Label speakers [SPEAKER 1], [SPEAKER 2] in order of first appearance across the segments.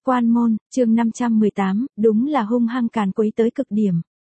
[SPEAKER 1] Quan môn, chương 518, đúng là hung hăng càn quấy tới cực điểm.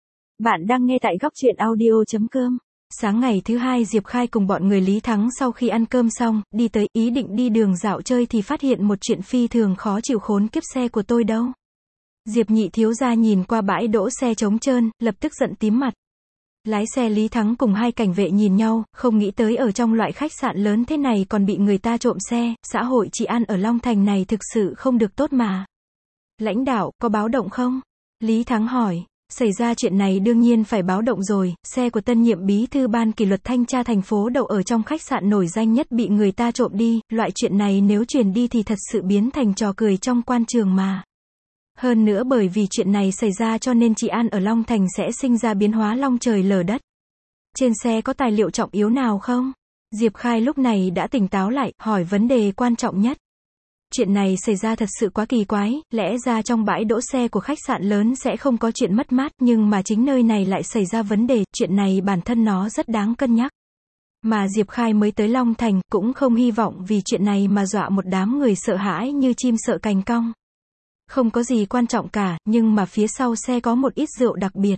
[SPEAKER 1] Bạn đang nghe tại góc truyện audio.com.
[SPEAKER 2] Sáng ngày thứ hai Diệp Khai cùng bọn người Lý Thắng sau khi ăn cơm xong, đi tới, ý định đi đường dạo chơi thì phát hiện một chuyện phi thường khó chịu, khốn kiếp, xe của tôi đâu. Diệp nhị thiếu gia nhìn qua bãi đỗ xe trống trơn, lập tức giận tím mặt. Lái xe Lý Thắng cùng hai cảnh vệ nhìn nhau, không nghĩ tới ở trong loại khách sạn lớn thế này còn bị người ta trộm xe, xã hội trị an ở Long Thành này thực sự không được tốt mà. Lãnh đạo, có báo động không? Lý Thắng hỏi. Xảy ra chuyện này đương nhiên phải báo động rồi, xe của tân nhiệm bí thư ban kỷ luật thanh tra thành phố đậu ở trong khách sạn nổi danh nhất bị người ta trộm đi, loại chuyện này nếu truyền đi thì thật sự biến thành trò cười trong quan trường mà. Hơn nữa bởi vì chuyện này xảy ra cho nên trị an ở Long Thành sẽ sinh ra biến hóa long trời lở đất. Trên xe có tài liệu trọng yếu nào không? Diệp Khai lúc này đã tỉnh táo lại, hỏi vấn đề quan trọng nhất. Chuyện này xảy ra thật sự quá kỳ quái, lẽ ra trong bãi đỗ xe của khách sạn lớn sẽ không có chuyện mất mát, nhưng mà chính nơi này lại xảy ra vấn đề, chuyện này bản thân nó rất đáng cân nhắc. Mà Diệp Khai mới tới Long Thành, cũng không hy vọng vì chuyện này mà dọa một đám người sợ hãi như chim sợ cành cong. Không có gì quan trọng cả, nhưng mà phía sau xe có một ít rượu đặc biệt.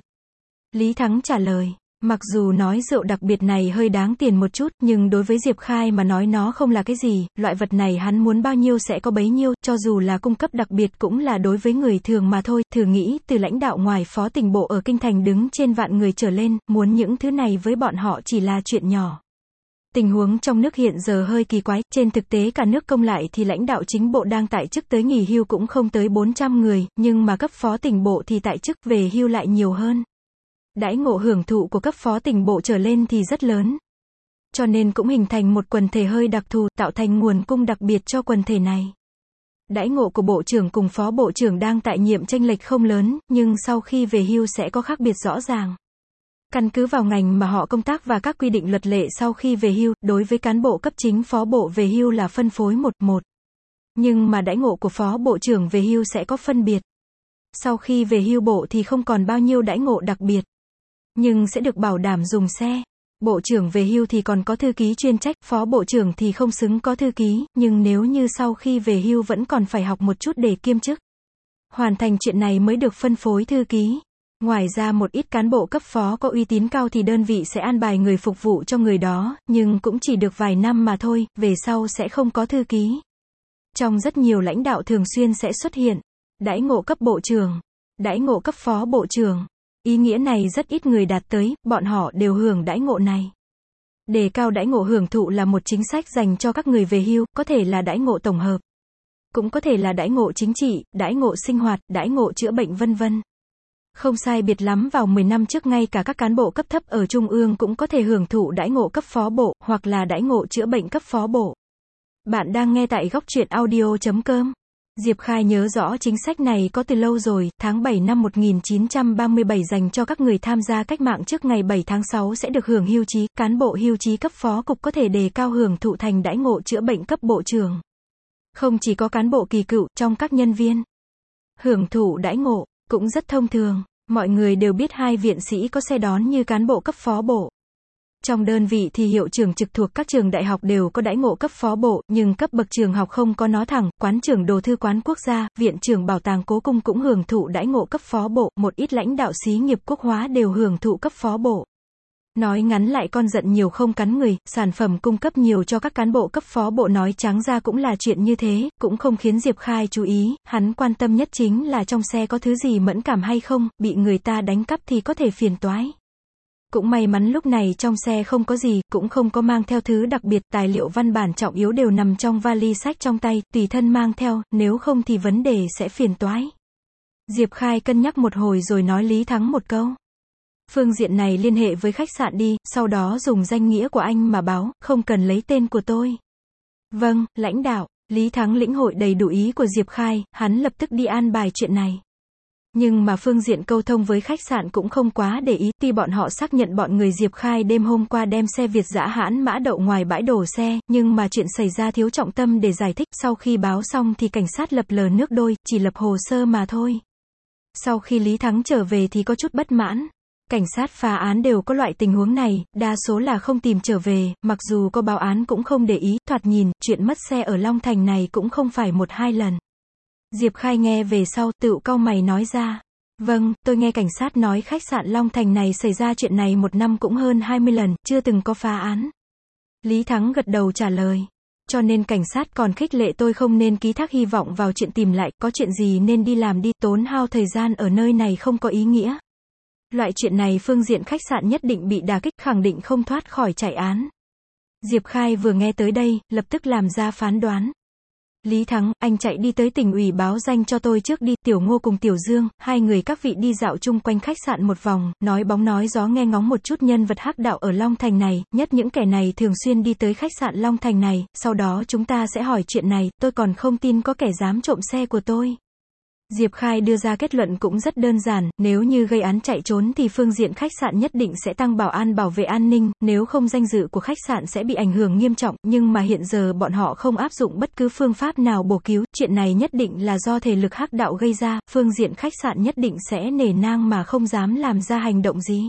[SPEAKER 2] Lý Thắng trả lời. Mặc dù nói rượu đặc biệt này hơi đáng tiền một chút, nhưng đối với Diệp Khai mà nói nó không là cái gì, loại vật này hắn muốn bao nhiêu sẽ có bấy nhiêu, cho dù là cung cấp đặc biệt cũng là đối với người thường mà thôi. Thử nghĩ, từ lãnh đạo ngoài phó tỉnh bộ ở Kinh Thành đứng trên vạn người trở lên, muốn những thứ này với bọn họ chỉ là chuyện nhỏ. Tình huống trong nước hiện giờ hơi kỳ quái, trên thực tế cả nước công lại thì lãnh đạo chính bộ đang tại chức tới nghỉ hưu cũng không tới 400 người, nhưng mà cấp phó tỉnh bộ thì tại chức về hưu lại nhiều hơn. Đãi ngộ hưởng thụ của cấp phó tỉnh bộ trở lên thì rất lớn. Cho nên cũng hình thành một quần thể hơi đặc thù, tạo thành nguồn cung đặc biệt cho quần thể này. Đãi ngộ của bộ trưởng cùng phó bộ trưởng đang tại nhiệm chênh lệch không lớn, nhưng sau khi về hưu sẽ có khác biệt rõ ràng. Căn cứ vào ngành mà họ công tác và các quy định luật lệ sau khi về hưu, đối với cán bộ cấp chính phó bộ về hưu là phân phối 1-1. Nhưng mà đãi ngộ của phó bộ trưởng về hưu sẽ có phân biệt. Sau khi về hưu bộ thì không còn bao nhiêu đãi ngộ đặc biệt. Nhưng sẽ được bảo đảm dùng xe. Bộ trưởng về hưu thì còn có thư ký chuyên trách, phó bộ trưởng thì không xứng có thư ký, nhưng nếu như sau khi về hưu vẫn còn phải học một chút để kiêm chức. Hoàn thành chuyện này mới được phân phối thư ký. Ngoài ra một ít cán bộ cấp phó có uy tín cao thì đơn vị sẽ an bài người phục vụ cho người đó, nhưng cũng chỉ được vài năm mà thôi, về sau sẽ không có thư ký. Trong rất nhiều lãnh đạo thường xuyên sẽ xuất hiện đãi ngộ cấp bộ trưởng, đãi ngộ cấp phó bộ trưởng. Ý nghĩa này rất ít người đạt tới, bọn họ đều hưởng đãi ngộ này. Đề cao đãi ngộ hưởng thụ là một chính sách dành cho các người về hưu, có thể là đãi ngộ tổng hợp, cũng có thể là đãi ngộ chính trị, đãi ngộ sinh hoạt, đãi ngộ chữa bệnh vân vân. Không sai biệt lắm vào 10 năm trước ngay cả các cán bộ cấp thấp ở trung ương cũng có thể hưởng thụ đãi ngộ cấp phó bộ, hoặc là đãi ngộ chữa bệnh cấp phó bộ. Bạn đang nghe tại góc truyện audio.com. Diệp Khai nhớ rõ chính sách này có từ lâu rồi, tháng 7 năm 1937 dành cho các người tham gia cách mạng trước ngày 7 tháng 6 sẽ được hưởng hưu trí, cán bộ hưu trí cấp phó cục có thể đề cao hưởng thụ thành đãi ngộ chữa bệnh cấp bộ trưởng. Không chỉ có cán bộ kỳ cựu, trong các nhân viên hưởng thụ đãi ngộ cũng rất thông thường, mọi người đều biết hai viện sĩ có xe đón như cán bộ cấp phó bộ. Trong đơn vị thì hiệu trưởng trực thuộc các trường đại học đều có đãi ngộ cấp phó bộ, nhưng cấp bậc trường học không có nó thẳng, quán trưởng đồ thư quán quốc gia, viện trưởng bảo tàng cố cung cũng hưởng thụ đãi ngộ cấp phó bộ, một ít lãnh đạo xí nghiệp quốc hóa đều hưởng thụ cấp phó bộ. Nói ngắn lại con giận nhiều không cắn người, sản phẩm cung cấp nhiều cho các cán bộ cấp phó bộ nói trắng ra cũng là chuyện như thế, cũng không khiến Diệp Khai chú ý, hắn quan tâm nhất chính là trong xe có thứ gì mẫn cảm hay không, bị người ta đánh cắp thì có thể phiền toái. Cũng may mắn lúc này trong xe không có gì, cũng không có mang theo thứ đặc biệt, tài liệu văn bản trọng yếu đều nằm trong vali sách trong tay, tùy thân mang theo, nếu không thì vấn đề sẽ phiền toái. Diệp Khai cân nhắc một hồi rồi nói Lý Thắng một câu. Phương diện này liên hệ với khách sạn đi, sau đó dùng danh nghĩa của anh mà báo, không cần lấy tên của tôi. Vâng, lãnh đạo. Lý Thắng lĩnh hội đầy đủ ý của Diệp Khai, hắn lập tức đi an bài chuyện này. Nhưng mà phương diện câu thông với khách sạn cũng không quá để ý, tuy bọn họ xác nhận bọn người Diệp Khai đêm hôm qua đem xe Việt dã hãn mã đậu ngoài bãi đổ xe, nhưng mà chuyện xảy ra thiếu trọng tâm để giải thích, sau khi báo xong thì cảnh sát lập lờ nước đôi, chỉ lập hồ sơ mà thôi. Sau khi Lý Thắng trở về thì có chút bất mãn. Cảnh sát phá án đều có loại tình huống này, đa số là không tìm trở về, mặc dù có báo án cũng không để ý, thoạt nhìn, chuyện mất xe ở Long Thành này cũng không phải 1-2 lần. Diệp Khai nghe về sau, tựu cau mày nói ra. Vâng, tôi nghe cảnh sát nói khách sạn Long Thành này xảy ra chuyện này một năm cũng hơn 20 lần, chưa từng có phá án. Lý Thắng gật đầu trả lời. Cho nên cảnh sát còn khích lệ tôi không nên ký thác hy vọng vào chuyện tìm lại, có chuyện gì nên đi làm đi, tốn hao thời gian ở nơi này không có ý nghĩa. Loại chuyện này phương diện khách sạn nhất định bị đả kích, khẳng định không thoát khỏi chạy án. Diệp Khai vừa nghe tới đây, lập tức làm ra phán đoán. Lý Thắng, anh chạy đi tới tỉnh ủy báo danh cho tôi trước đi, Tiểu Ngô cùng Tiểu Dương, hai người các vị đi dạo chung quanh khách sạn một vòng, nói bóng nói gió nghe ngóng một chút nhân vật hắc đạo ở Long Thành này, nhất những kẻ này thường xuyên đi tới khách sạn Long Thành này, sau đó chúng ta sẽ hỏi chuyện này, tôi còn không tin có kẻ dám trộm xe của tôi. Diệp Khai đưa ra kết luận cũng rất đơn giản, nếu như gây án chạy trốn thì phương diện khách sạn nhất định sẽ tăng bảo an bảo vệ an ninh, nếu không danh dự của khách sạn sẽ bị ảnh hưởng nghiêm trọng, nhưng mà hiện giờ bọn họ không áp dụng bất cứ phương pháp nào bổ cứu, chuyện này nhất định là do thể lực hắc đạo gây ra, phương diện khách sạn nhất định sẽ nể nang mà không dám làm ra hành động gì.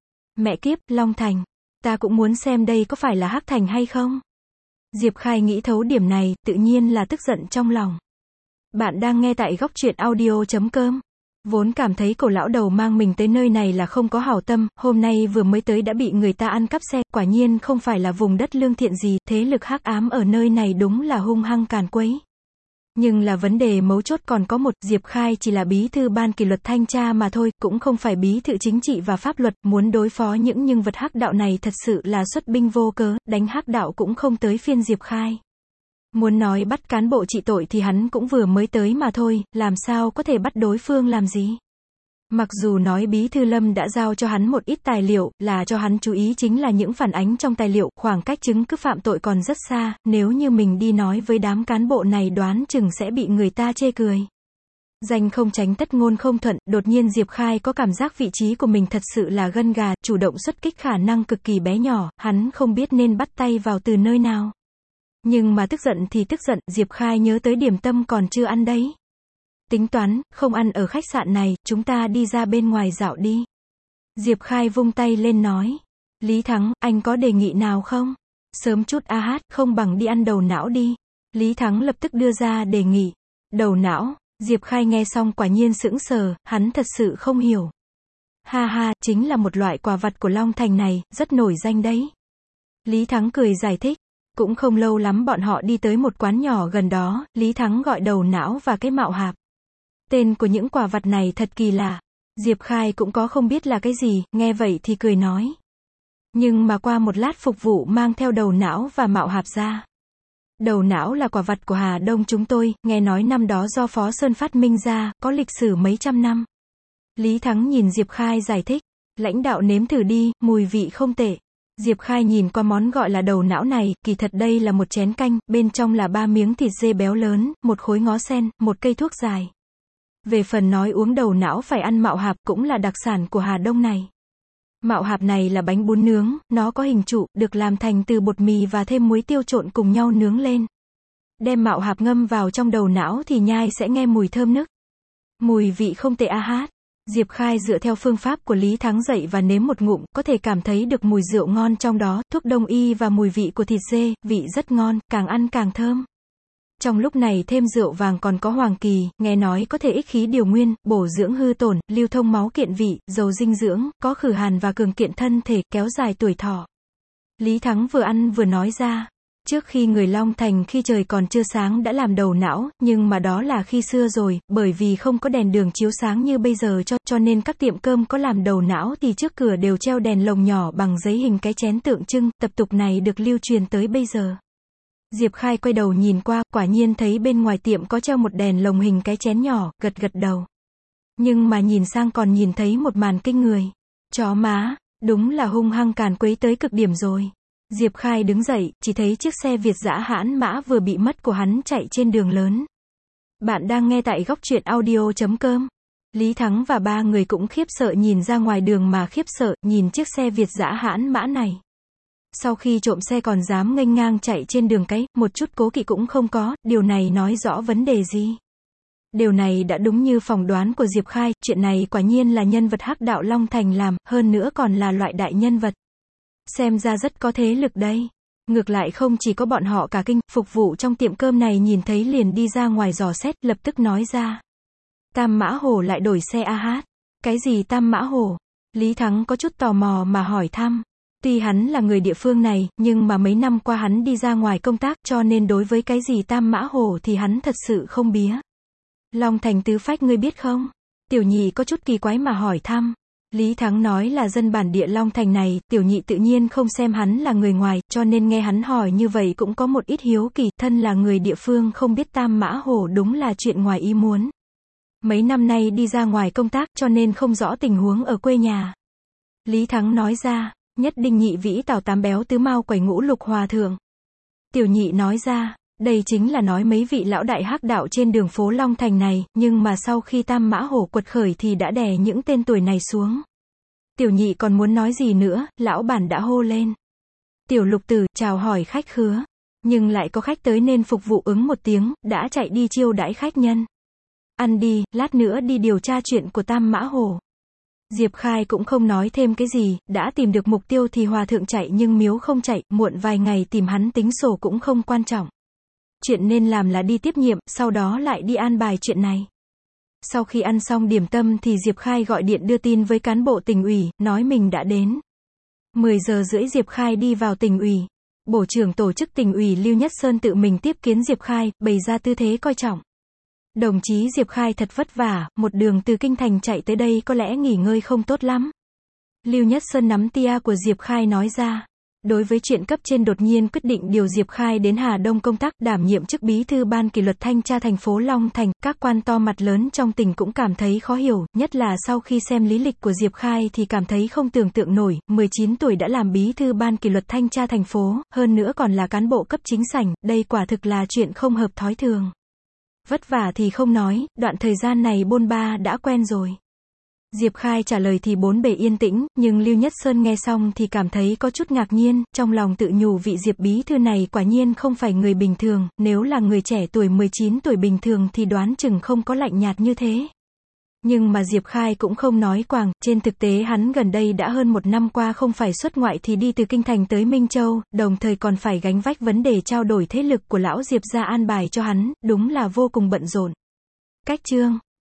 [SPEAKER 2] Mẹ kiếp, Long Thành, ta cũng muốn xem đây có phải là Hắc Thành hay không. Diệp Khai nghĩ thấu điểm này, tự nhiên là tức giận trong lòng. Bạn đang nghe tại góc truyện audio.com. Vốn cảm thấy cổ lão đầu mang mình tới nơi này là không có hảo tâm, hôm nay vừa mới tới đã bị người ta ăn cắp xe, quả nhiên không phải là vùng đất lương thiện gì, thế lực hắc ám ở nơi này đúng là hung hăng càn quấy. Nhưng là vấn đề mấu chốt còn có một, Diệp Khai chỉ là bí thư ban kỷ luật thanh tra mà thôi, cũng không phải bí thư chính trị và pháp luật, muốn đối phó những nhân vật hắc đạo này thật sự là xuất binh vô cớ, đánh hắc đạo cũng không tới phiên Diệp Khai. Muốn nói bắt cán bộ trị tội thì hắn cũng vừa mới tới mà thôi, làm sao có thể bắt đối phương làm gì. Mặc dù nói bí thư Lâm đã giao cho hắn một ít tài liệu, là cho hắn chú ý chính là những phản ánh trong tài liệu, khoảng cách chứng cứ phạm tội còn rất xa, nếu như mình đi nói với đám cán bộ này đoán chừng sẽ bị người ta chê cười. Danh không tránh tất ngôn không thuận, đột nhiên Diệp Khai có cảm giác vị trí của mình thật sự là gân gà, chủ động xuất kích khả năng cực kỳ bé nhỏ, hắn không biết nên bắt tay vào từ nơi nào. Nhưng mà tức giận thì tức giận, Diệp Khai nhớ tới điểm tâm còn chưa ăn đấy. Tính toán, không ăn ở khách sạn này, chúng ta đi ra bên ngoài dạo đi. Diệp Khai vung tay lên nói. Lý Thắng, anh có đề nghị nào không? Sớm chút không bằng đi ăn đầu não đi. Lý Thắng lập tức đưa ra đề nghị. Đầu não, Diệp Khai nghe xong quả nhiên sững sờ, hắn thật sự không hiểu. Ha ha, chính là một loại quà vặt của Long Thành này, rất nổi danh đấy. Lý Thắng cười giải thích. Cũng không lâu lắm bọn họ đi tới một quán nhỏ gần đó, Lý Thắng gọi đầu não và cái mạo hạp. Tên của những quà vặt này thật kỳ lạ. Diệp Khai cũng có không biết là cái gì, nghe vậy thì cười nói. Nhưng mà qua một lát phục vụ mang theo đầu não và mạo hạp ra. Đầu não là quà vặt của Hà Đông chúng tôi, nghe nói năm đó do Phó Sơn phát minh ra, có lịch sử mấy trăm năm. Lý Thắng nhìn Diệp Khai giải thích. Lãnh đạo nếm thử đi, mùi vị không tệ. Diệp Khai nhìn qua món gọi là đầu não này, kỳ thật đây là một chén canh, bên trong là 3 miếng thịt dê béo lớn, một khối ngó sen, một cây thuốc dài. Về phần nói uống đầu não phải ăn mạo hạp cũng là đặc sản của Hà Đông này. Mạo hạp này là bánh bún nướng, nó có hình trụ, được làm thành từ bột mì và thêm muối tiêu trộn cùng nhau nướng lên. Đem mạo hạp ngâm vào trong đầu não thì nhai sẽ nghe mùi thơm nức. Mùi vị không tệ Diệp Khai dựa theo phương pháp của Lý Thắng dạy và nếm một ngụm, có thể cảm thấy được mùi rượu ngon trong đó, thuốc đông y và mùi vị của thịt dê, vị rất ngon, càng ăn càng thơm. Trong lúc này thêm rượu vàng còn có hoàng kỳ, nghe nói có thể ích khí điều nguyên, bổ dưỡng hư tổn, lưu thông máu kiện vị, giàu dinh dưỡng, có khử hàn và cường kiện thân thể, kéo dài tuổi thọ. Lý Thắng vừa ăn vừa nói ra. Trước khi người Long Thành khi trời còn chưa sáng đã làm đầu não, nhưng mà đó là khi xưa rồi, bởi vì không có đèn đường chiếu sáng như bây giờ cho nên các tiệm cơm có làm đầu não thì trước cửa đều treo đèn lồng nhỏ bằng giấy hình cái chén tượng trưng, tập tục này được lưu truyền tới bây giờ. Diệp Khai quay đầu nhìn qua, quả nhiên thấy bên ngoài tiệm có treo một đèn lồng hình cái chén nhỏ, gật gật đầu. Nhưng mà nhìn sang còn nhìn thấy một màn kinh người. Chó má, đúng là hung hăng càn quấy tới cực điểm rồi. Diệp Khai đứng dậy, chỉ thấy chiếc xe Việt dã hãn mã vừa bị mất của hắn chạy trên đường lớn. Bạn đang nghe tại góc truyện audio.com. Lý Thắng và ba người cũng khiếp sợ nhìn ra ngoài đường mà khiếp sợ, nhìn chiếc xe Việt dã hãn mã này. Sau khi trộm xe còn dám nghênh ngang chạy trên đường cái, một chút cố kỵ cũng không có, điều này nói rõ vấn đề gì? Điều này đã đúng như phỏng đoán của Diệp Khai, chuyện này quả nhiên là nhân vật hắc đạo Long Thành làm, hơn nữa còn là loại đại nhân vật. Xem ra rất có thế lực đây. Ngược lại không chỉ có bọn họ cả kinh, phục vụ trong tiệm cơm này nhìn thấy liền đi ra ngoài dò xét, lập tức nói ra. Tam Mã Hổ lại đổi xe a hát. Cái gì Tam Mã Hổ? Lý Thắng có chút tò mò mà hỏi thăm. Tuy hắn là người địa phương này, nhưng mà mấy năm qua hắn đi ra ngoài công tác cho nên đối với cái gì Tam Mã Hổ thì hắn thật sự không bía. Long Thành tứ phách ngươi biết không? Tiểu nhị có chút kỳ quái mà hỏi thăm. Lý Thắng nói là dân bản địa Long Thành này, tiểu nhị tự nhiên không xem hắn là người ngoài, cho nên nghe hắn hỏi như vậy cũng có một ít hiếu kỳ, thân là người địa phương không biết Tam Mã Hổ đúng là chuyện ngoài ý muốn. Mấy năm nay đi ra ngoài công tác cho nên không rõ tình huống ở quê nhà. Lý Thắng nói ra, nhất đinh nhị vĩ tào tám béo tứ mao quẩy ngũ lục hòa thượng. Tiểu nhị nói ra, đây chính là nói mấy vị lão đại hắc đạo trên đường phố Long Thành này, nhưng mà sau khi Tam Mã Hổ quật khởi thì đã đè những tên tuổi này xuống. Tiểu nhị còn muốn nói gì nữa, lão bản đã hô lên. Tiểu Lục Tử, chào hỏi khách khứa. Nhưng lại có khách tới nên phục vụ ứng một tiếng, đã chạy đi chiêu đãi khách nhân. Ăn đi, lát nữa đi điều tra chuyện của Tam Mã Hổ. Diệp Khai cũng không nói thêm cái gì, đã tìm được mục tiêu thì hòa thượng chạy nhưng miếu không chạy, muộn vài ngày tìm hắn tính sổ cũng không quan trọng. Chuyện nên làm là đi tiếp nhiệm, sau đó lại đi an bài chuyện này. Sau khi ăn xong điểm tâm thì Diệp Khai gọi điện đưa tin với cán bộ tỉnh ủy, nói mình đã đến. 10 giờ rưỡi Diệp Khai đi vào tỉnh ủy. Bộ trưởng tổ chức tỉnh ủy Lưu Nhất Sơn tự mình tiếp kiến Diệp Khai, bày ra tư thế coi trọng. Đồng chí Diệp Khai thật vất vả, một đường từ Kinh Thành chạy tới đây có lẽ nghỉ ngơi không tốt lắm. Lưu Nhất Sơn nắm tia của Diệp Khai nói ra. Đối với chuyện cấp trên đột nhiên quyết định điều Diệp Khai đến Hà Đông công tác đảm nhiệm chức bí thư ban kỷ luật thanh tra thành phố Long Thành, các quan to mặt lớn trong tỉnh cũng cảm thấy khó hiểu, nhất là sau khi xem lý lịch của Diệp Khai thì cảm thấy không tưởng tượng nổi, 19 tuổi đã làm bí thư ban kỷ luật thanh tra thành phố, hơn nữa còn là cán bộ cấp chính sảnh, đây quả thực là chuyện không hợp thói thường. Vất vả thì không nói, đoạn thời gian này bôn ba đã quen rồi. Diệp Khai trả lời thì bốn bề yên tĩnh, nhưng Lưu Nhất Sơn nghe xong thì cảm thấy có chút ngạc nhiên, trong lòng tự nhủ vị Diệp bí thư này quả nhiên không phải người bình thường, nếu là người trẻ tuổi 19 tuổi bình thường thì đoán chừng không có lạnh nhạt như thế. Nhưng mà Diệp Khai cũng không nói quàng, trên thực tế hắn gần đây đã hơn một năm qua không phải xuất ngoại thì đi từ Kinh Thành tới Minh Châu, đồng thời còn phải gánh vác vấn đề trao đổi thế lực của lão Diệp ra an bài cho hắn, đúng là vô cùng bận rộn. Cách chương